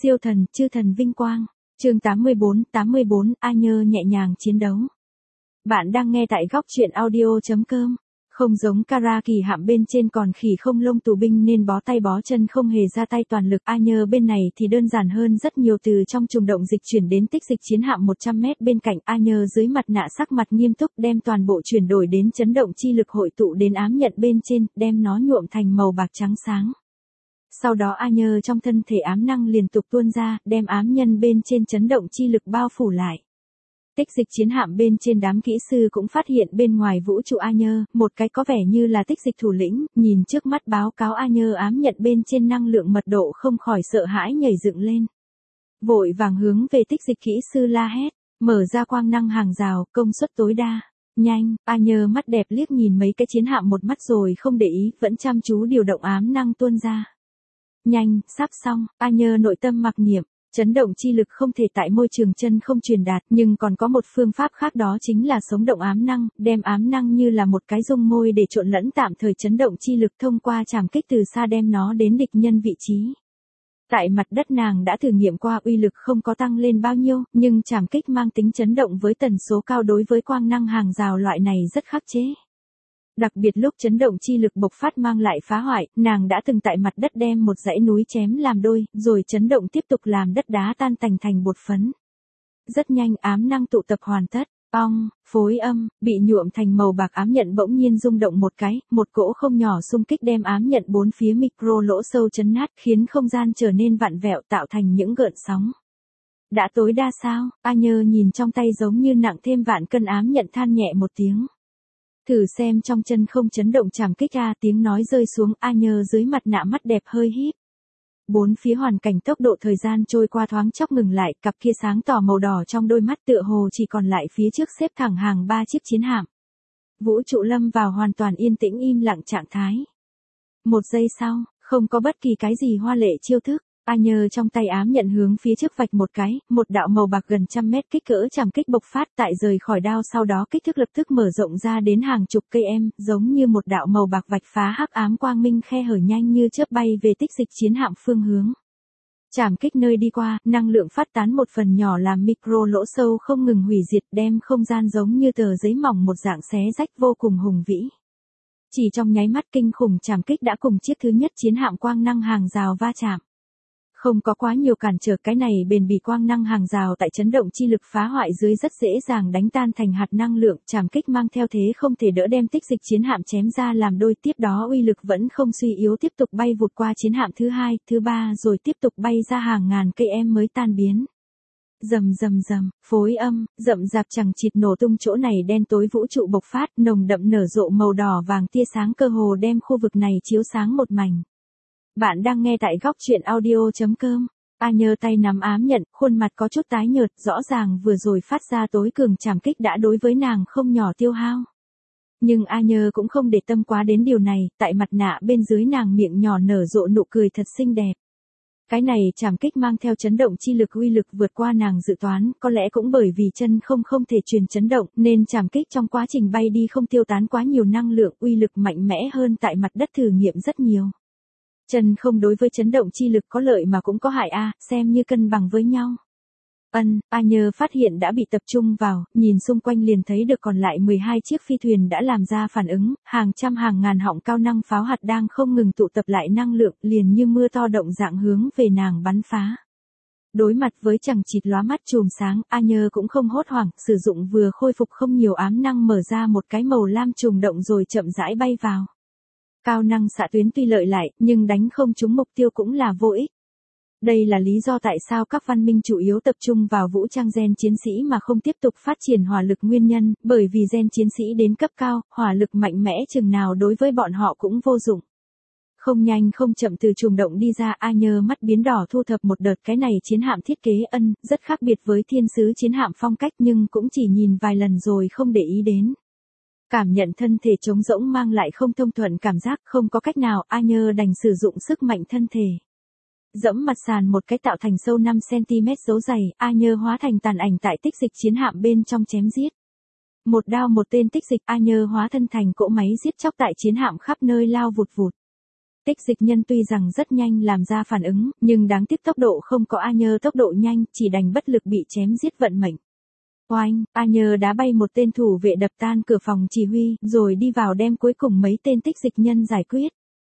Siêu thần, chư thần vinh quang. Chương 84, A Nhơ nhẹ nhàng chiến đấu. Bạn đang nghe tại góc truyện audio.com. Không giống Kara kỳ hạm bên trên còn khỉ không lông tù binh nên bó tay bó chân không hề ra tay toàn lực. A Nhơ bên này thì đơn giản hơn rất nhiều, từ trong trùng động dịch chuyển đến tích dịch chiến hạm 100 mét bên cạnh. A Nhơ dưới mặt nạ sắc mặt nghiêm túc đem toàn bộ chuyển đổi đến chấn động chi lực hội tụ đến ám nhận bên trên, đem nó nhuộm thành màu bạc trắng sáng. Sau đó A Nhơ trong thân thể ám năng liên tục tuôn ra, đem ám nhân bên trên chấn động chi lực bao phủ lại. Tích dịch chiến hạm bên trên đám kỹ sư cũng phát hiện bên ngoài vũ trụ A Nhơ, một cái có vẻ như là tích dịch thủ lĩnh, nhìn trước mắt báo cáo A Nhơ ám nhận bên trên năng lượng mật độ không khỏi sợ hãi nhảy dựng lên. Vội vàng hướng về tích dịch kỹ sư la hét, mở ra quang năng hàng rào, công suất tối đa. Nhanh, A Nhơ mắt đẹp liếc nhìn mấy cái chiến hạm một mắt rồi không để ý, vẫn chăm chú điều động ám năng tuôn ra. Nhanh, sắp xong, A Nhơ nội tâm mặc niệm, chấn động chi lực không thể tại môi trường chân không truyền đạt, nhưng còn có một phương pháp khác, đó chính là sống động ám năng, đem ám năng như là một cái dung môi để trộn lẫn tạm thời chấn động chi lực thông qua trảm kích từ xa đem nó đến địch nhân vị trí. Tại mặt đất nàng đã thử nghiệm qua, uy lực không có tăng lên bao nhiêu, nhưng trảm kích mang tính chấn động với tần số cao đối với quang năng hàng rào loại này rất khắc chế. Đặc biệt lúc chấn động chi lực bộc phát mang lại phá hoại, nàng đã từng tại mặt đất đem một dãy núi chém làm đôi, rồi chấn động tiếp tục làm đất đá tan tành thành bột phấn. Rất nhanh ám năng tụ tập hoàn tất, ong, phối âm, bị nhuộm thành màu bạc ám nhận bỗng nhiên rung động một cái, một cỗ không nhỏ xung kích đem ám nhận bốn phía micro lỗ sâu chấn nát, khiến không gian trở nên vặn vẹo tạo thành những gợn sóng. Đã tối đa sao? A Nhơ nhìn trong tay giống như nặng thêm vạn cân ám nhận than nhẹ một tiếng. Thử xem trong chân không chấn động trảm kích A, tiếng nói rơi xuống. A Nhơ dưới mặt nạ mắt đẹp hơi híp. Bốn phía hoàn cảnh tốc độ thời gian trôi qua thoáng chốc ngừng lại, cặp kia sáng tỏ màu đỏ trong đôi mắt tựa hồ chỉ còn lại phía trước xếp thẳng hàng 3 chiếc chiến hạm. Vũ trụ lâm vào hoàn toàn yên tĩnh im lặng trạng thái. Một giây sau, không có bất kỳ cái gì hoa lệ chiêu thức. A Nhơ trong tay ám nhận hướng phía trước vạch một cái, một đạo màu bạc gần trăm mét kích cỡ trảm kích bộc phát, tại rời khỏi đao sau đó kích thước lập tức mở rộng ra đến hàng chục cây em, giống như một đạo màu bạc vạch phá hắc ám quang minh khe hở nhanh như chớp bay về tích dịch chiến hạm phương hướng. Trảm kích nơi đi qua, năng lượng phát tán một phần nhỏ làm micro lỗ sâu không ngừng hủy diệt, đem không gian giống như tờ giấy mỏng một dạng xé rách vô cùng hùng vĩ. Chỉ trong nháy mắt kinh khủng trảm kích đã cùng chiếc thứ nhất chiến hạm quang năng hàng rào va chạm. Không có quá nhiều cản trở, cái này bền bỉ quang năng hàng rào tại chấn động chi lực phá hoại dưới rất dễ dàng đánh tan thành hạt năng lượng, trảm kích mang theo thế không thể đỡ đem tích dịch chiến hạm chém ra làm đôi, tiếp đó uy lực vẫn không suy yếu tiếp tục bay vụt qua chiến hạm thứ hai, thứ ba rồi tiếp tục bay ra hàng ngàn cây em mới tan biến. Rầm rầm rầm, phối âm, rậm rạp chằng chịt nổ tung, chỗ này đen tối vũ trụ bộc phát, nồng đậm nở rộ màu đỏ vàng tia sáng cơ hồ đem khu vực này chiếu sáng một mảnh. Bạn đang nghe tại góc truyện audio.com. A Nhơ tay nắm ám nhận, khuôn mặt có chút tái nhợt, rõ ràng vừa rồi phát ra tối cường trảm kích đã đối với nàng không nhỏ tiêu hao. Nhưng A Nhơ cũng không để tâm quá đến điều này, tại mặt nạ bên dưới nàng miệng nhỏ nở rộ nụ cười thật xinh đẹp. Cái này trảm kích mang theo chấn động chi lực uy lực vượt qua nàng dự toán, có lẽ cũng bởi vì chân không thể truyền chấn động, nên trảm kích trong quá trình bay đi không tiêu tán quá nhiều năng lượng, uy lực mạnh mẽ hơn tại mặt đất thử nghiệm rất nhiều. Chân không đối với chấn động chi lực có lợi mà cũng có hại a, xem như cân bằng với nhau. A Nhơ phát hiện đã bị tập trung vào, nhìn xung quanh liền thấy được còn lại 12 chiếc phi thuyền đã làm ra phản ứng, hàng trăm hàng ngàn họng cao năng pháo hạt đang không ngừng tụ tập lại năng lượng, liền như mưa to động dạng hướng về nàng bắn phá. Đối mặt với chằng chịt lóa mắt chùm sáng, A Nhơ cũng không hốt hoảng, sử dụng vừa khôi phục không nhiều ám năng mở ra một cái màu lam trùng động rồi chậm rãi bay vào. Cao năng xạ tuyến tuy lợi lại, nhưng đánh không trúng mục tiêu cũng là vô ích. Đây là lý do tại sao các văn minh chủ yếu tập trung vào vũ trang gen chiến sĩ mà không tiếp tục phát triển hỏa lực nguyên nhân, bởi vì gen chiến sĩ đến cấp cao, hỏa lực mạnh mẽ chừng nào đối với bọn họ cũng vô dụng. Không nhanh không chậm từ trùng động đi ra, A Nhơ mắt biến đỏ thu thập một đợt, cái này chiến hạm thiết kế rất khác biệt với thiên sứ chiến hạm phong cách, nhưng cũng chỉ nhìn vài lần rồi không để ý đến. Cảm nhận thân thể trống rỗng mang lại không thông thuận cảm giác, không có cách nào, A Nhơ đành sử dụng sức mạnh thân thể. Dẫm mặt sàn một cái tạo thành sâu 5 cm dấu dày, A Nhơ hóa thành tàn ảnh tại tích dịch chiến hạm bên trong chém giết. Một đao một tên tích dịch, A Nhơ hóa thân thành cỗ máy giết chóc tại chiến hạm khắp nơi lao vụt vụt. Tích dịch nhân tuy rằng rất nhanh làm ra phản ứng, nhưng đáng tiếc tốc độ không có A Nhơ tốc độ nhanh, chỉ đành bất lực bị chém giết vận mệnh. Oanh, A Nhơ đá bay một tên thủ vệ đập tan cửa phòng chỉ huy, rồi đi vào đem cuối cùng mấy tên tích dịch nhân giải quyết.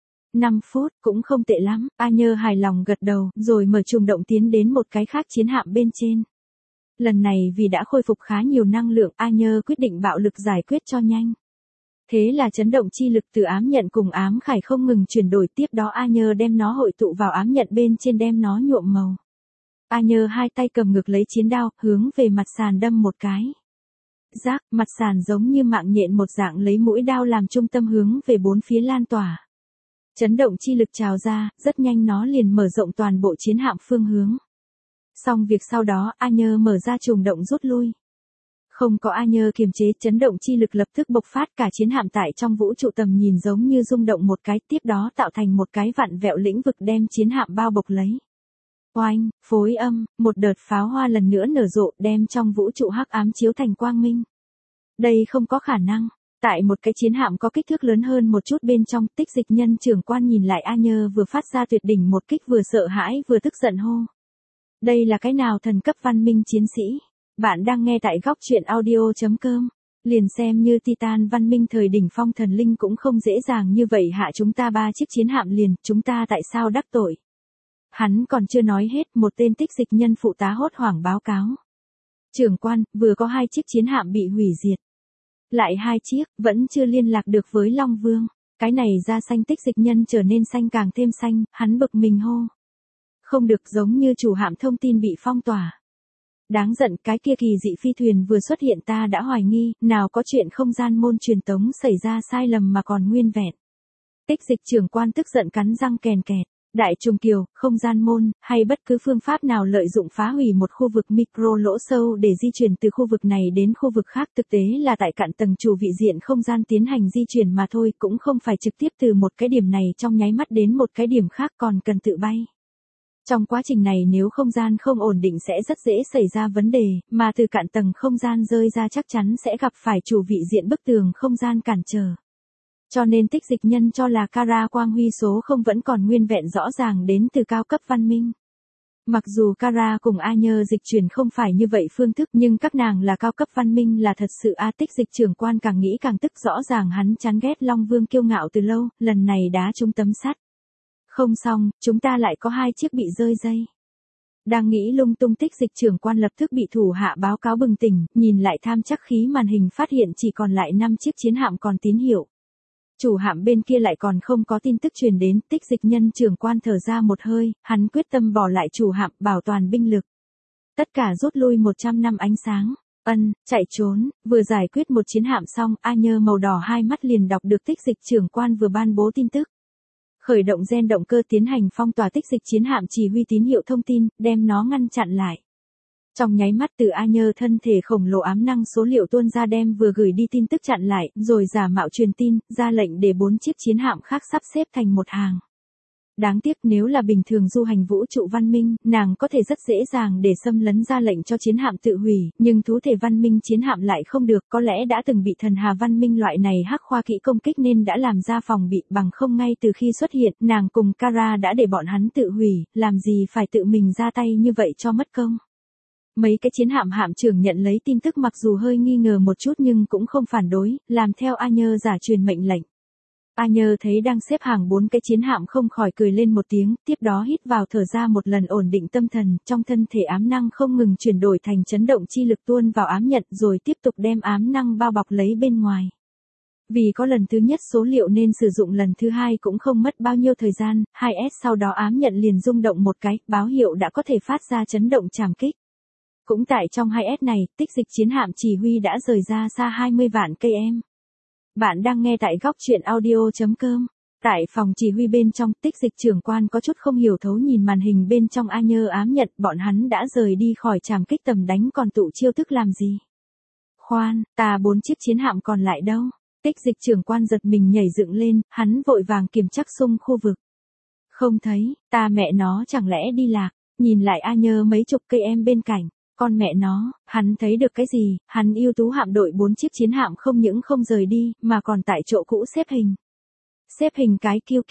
5 phút, cũng không tệ lắm, A Nhơ hài lòng gật đầu, rồi mở trùng động tiến đến một cái khác chiến hạm bên trên. Lần này vì đã khôi phục khá nhiều năng lượng, A Nhơ quyết định bạo lực giải quyết cho nhanh. Thế là chấn động chi lực từ ám nhận cùng ám khải không ngừng chuyển đổi, tiếp đó A Nhơ đem nó hội tụ vào ám nhận bên trên đem nó nhuộm màu. A Nhơ hai tay cầm ngực lấy chiến đao, hướng về mặt sàn đâm một cái. Rác, mặt sàn giống như mạng nhện một dạng lấy mũi đao làm trung tâm hướng về bốn phía lan tỏa. Chấn động chi lực trào ra, rất nhanh nó liền mở rộng toàn bộ chiến hạm phương hướng. Xong việc sau đó, A Nhơ mở ra trùng động rút lui. Không có A Nhơ kiềm chế, chấn động chi lực lập tức bộc phát, cả chiến hạm tại trong vũ trụ tầm nhìn giống như rung động một cái, tiếp đó tạo thành một cái vặn vẹo lĩnh vực đem chiến hạm bao bọc lấy. Oanh, phối âm, một đợt pháo hoa lần nữa nở rộ, đem trong vũ trụ hắc ám chiếu thành quang minh. Đây không có khả năng. Tại một cái chiến hạm có kích thước lớn hơn một chút bên trong, tích dịch nhân trưởng quan nhìn lại A Nhơ vừa phát ra tuyệt đỉnh một kích, vừa sợ hãi vừa tức giận hô. Đây là cái nào thần cấp văn minh chiến sĩ? Bạn đang nghe tại góc truyện audio.com. Liền xem như Titan văn minh thời đỉnh phong thần linh cũng không dễ dàng như vậy hạ chúng ta 3 chiếc chiến hạm liền, chúng ta tại sao đắc tội? Hắn còn chưa nói hết, một tên tích dịch nhân phụ tá hốt hoảng báo cáo. Trưởng quan, vừa có 2 chiếc chiến hạm bị hủy diệt. Lại 2 chiếc, vẫn chưa liên lạc được với Long Vương. Cái này da xanh tích dịch nhân trở nên xanh càng thêm xanh, hắn bực mình hô. Không được, giống như chủ hạm thông tin bị phong tỏa. Đáng giận, cái kia kỳ dị phi thuyền vừa xuất hiện ta đã hoài nghi, nào có chuyện không gian môn truyền tống xảy ra sai lầm mà còn nguyên vẹn. Tích dịch trưởng quan tức giận cắn răng kèn kẹt. Đại trùng kiều, không gian môn, hay bất cứ phương pháp nào lợi dụng phá hủy một khu vực micro lỗ sâu để di chuyển từ khu vực này đến khu vực khác, thực tế là tại cạn tầng chủ vị diện không gian tiến hành di chuyển mà thôi, cũng không phải trực tiếp từ một cái điểm này trong nháy mắt đến một cái điểm khác, còn cần tự bay. Trong quá trình này nếu không gian không ổn định sẽ rất dễ xảy ra vấn đề, mà từ cạn tầng không gian rơi ra chắc chắn sẽ gặp phải chủ vị diện bức tường không gian cản trở. Cho nên tích dịch nhân cho là Kara quang huy số không vẫn còn nguyên vẹn rõ ràng đến từ cao cấp văn minh. Mặc dù Kara cùng A Nhơ dịch chuyển không phải như vậy phương thức, nhưng các nàng là cao cấp văn minh là thật sự. Tích dịch trưởng quan càng nghĩ càng tức, rõ ràng hắn chán ghét Long Vương kiêu ngạo từ lâu, lần này đá trúng tấm sắt. Không xong, chúng ta lại có 2 chiếc bị rơi dây. Đang nghĩ lung tung, tích dịch trưởng quan lập tức bị thủ hạ báo cáo bừng tỉnh, nhìn lại tham chắc khí màn hình phát hiện chỉ còn lại 5 chiếc chiến hạm còn tín hiệu. Chủ hạm bên kia lại còn không có tin tức truyền đến, tích dịch nhân trưởng quan thở ra một hơi, hắn quyết tâm bỏ lại chủ hạm, bảo toàn binh lực. Tất cả rút lui 100 năm ánh sáng. Chạy trốn, vừa giải quyết một chiến hạm xong, A Nhơ màu đỏ hai mắt liền đọc được tích dịch trưởng quan vừa ban bố tin tức. Khởi động gen động cơ tiến hành phong tỏa tích dịch chiến hạm, chỉ huy tín hiệu thông tin, đem nó ngăn chặn lại. Trong nháy mắt từ A Nhơ thân thể khổng lồ ám năng số liệu tuôn ra đem vừa gửi đi tin tức chặn lại, rồi giả mạo truyền tin, ra lệnh để 4 chiếc chiến hạm khác sắp xếp thành một hàng. Đáng tiếc nếu là bình thường du hành vũ trụ văn minh, nàng có thể rất dễ dàng để xâm lấn ra lệnh cho chiến hạm tự hủy, nhưng thú thể văn minh chiến hạm lại không được, có lẽ đã từng bị thần hà văn minh loại này hắc khoa kỹ công kích nên đã làm ra phòng bị, bằng không ngay từ khi xuất hiện, nàng cùng Kara đã để bọn hắn tự hủy, làm gì phải tự mình ra tay như vậy cho mất công. Mấy cái chiến hạm hạm trưởng nhận lấy tin tức mặc dù hơi nghi ngờ một chút nhưng cũng không phản đối, làm theo A Nhơ giả truyền mệnh lệnh. A Nhơ thấy đang xếp hàng 4 cái chiến hạm không khỏi cười lên một tiếng, tiếp đó hít vào thở ra một lần ổn định tâm thần, trong thân thể ám năng không ngừng chuyển đổi thành chấn động chi lực tuôn vào ám nhận rồi tiếp tục đem ám năng bao bọc lấy bên ngoài. Vì có lần thứ nhất số liệu nên sử dụng lần thứ hai cũng không mất bao nhiêu thời gian, 2S sau đó ám nhận liền rung động một cái, báo hiệu đã có thể phát ra chấn động trảm kích. Cũng tại trong 2S này, tích dịch chiến hạm chỉ huy đã rời ra xa 20 vạn km. Bạn đang nghe tại góc truyện audio.com. Tại phòng chỉ huy bên trong, tích dịch trưởng quan có chút không hiểu thấu nhìn màn hình bên trong A Nhơ ám nhận, bọn hắn đã rời đi khỏi trảm kích tầm đánh còn tụ chiêu thức làm gì? Khoan, 4 chiếc chiến hạm còn lại đâu? Tích dịch trưởng quan giật mình nhảy dựng lên, hắn vội vàng kiểm chắc xung khu vực. Không thấy, mẹ nó chẳng lẽ đi lạc, nhìn lại A Nhơ mấy chục cây em bên cạnh. Con mẹ nó, hắn thấy được cái gì, hắn ưu tú hạm đội 4 chiếc chiến hạm không những không rời đi, mà còn tại chỗ cũ xếp hình. Xếp hình cái kiêu kiêu,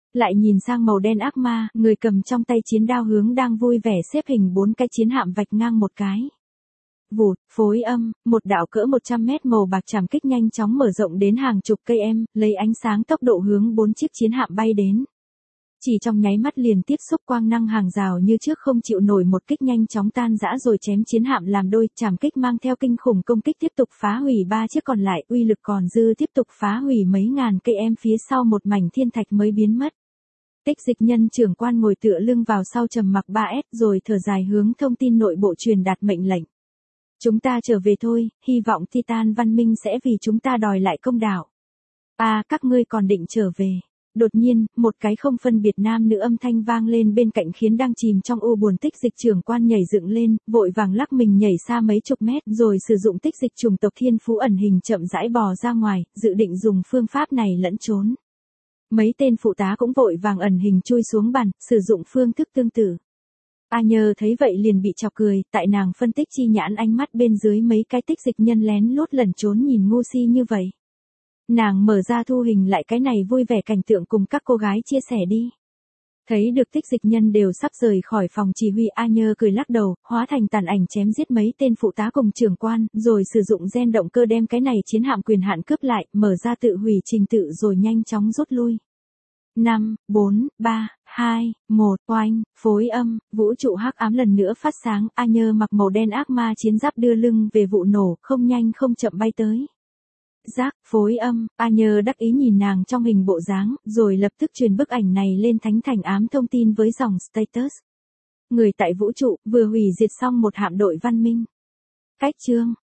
Lại nhìn sang màu đen ác ma, người cầm trong tay chiến đao hướng đang vui vẻ xếp hình 4 cái chiến hạm vạch ngang một cái. Vụt, phối âm, một đạo cỡ 100 mét màu bạc trảm kích nhanh chóng mở rộng đến hàng chục cây em, lấy ánh sáng tốc độ hướng 4 chiếc chiến hạm bay đến. Chỉ trong nháy mắt liền tiếp xúc quang năng hàng rào như trước không chịu nổi một kích nhanh chóng tan rã rồi chém chiến hạm làm đôi, trảm kích mang theo kinh khủng công kích tiếp tục phá hủy 3 chiếc còn lại, uy lực còn dư tiếp tục phá hủy mấy ngàn cây em phía sau một mảnh thiên thạch mới biến mất. Tích Dịch Nhân trưởng quan ngồi tựa lưng vào sau trầm mặc 3S rồi thở dài hướng thông tin nội bộ truyền đạt mệnh lệnh. Chúng ta trở về thôi, hy vọng Titan văn minh sẽ vì chúng ta đòi lại công đạo. Các ngươi còn định trở về. Đột nhiên, một cái không phân biệt nam nữ âm thanh vang lên bên cạnh khiến đang chìm trong u buồn Tích Dịch trưởng quan nhảy dựng lên, vội vàng lắc mình nhảy xa mấy chục mét rồi sử dụng tích dịch chủng tộc thiên phú ẩn hình chậm rãi bò ra ngoài, dự định dùng phương pháp này lẫn trốn. Mấy tên phụ tá cũng vội vàng ẩn hình chui xuống bàn, sử dụng phương thức tương tự. A Nhơ thấy vậy liền bị chọc cười, tại nàng phân tích chi nhãn ánh mắt bên dưới mấy cái tích dịch nhân lén lút lẩn trốn nhìn ngu si như vậy. Nàng mở ra thu hình lại cái này vui vẻ cảnh tượng cùng các cô gái chia sẻ đi. Thấy được tích dịch nhân đều sắp rời khỏi phòng chỉ huy, A Nhơ cười lắc đầu, hóa thành tàn ảnh chém giết mấy tên phụ tá cùng trưởng quan, rồi sử dụng gen động cơ đem cái này chiến hạm quyền hạn cướp lại, mở ra tự hủy trình tự rồi nhanh chóng rút lui. 5, 4, 3, 2, 1, oanh, phối âm, vũ trụ hắc ám lần nữa phát sáng, A Nhơ mặc màu đen ác ma chiến giáp đưa lưng về vụ nổ, không nhanh không chậm bay tới. Giác, phối âm, A Nhơ đắc ý nhìn nàng trong hình bộ dáng, rồi lập tức truyền bức ảnh này lên thánh thành ám thông tin với dòng status. Người tại vũ trụ, vừa hủy diệt xong một hạm đội văn minh. Cách chương.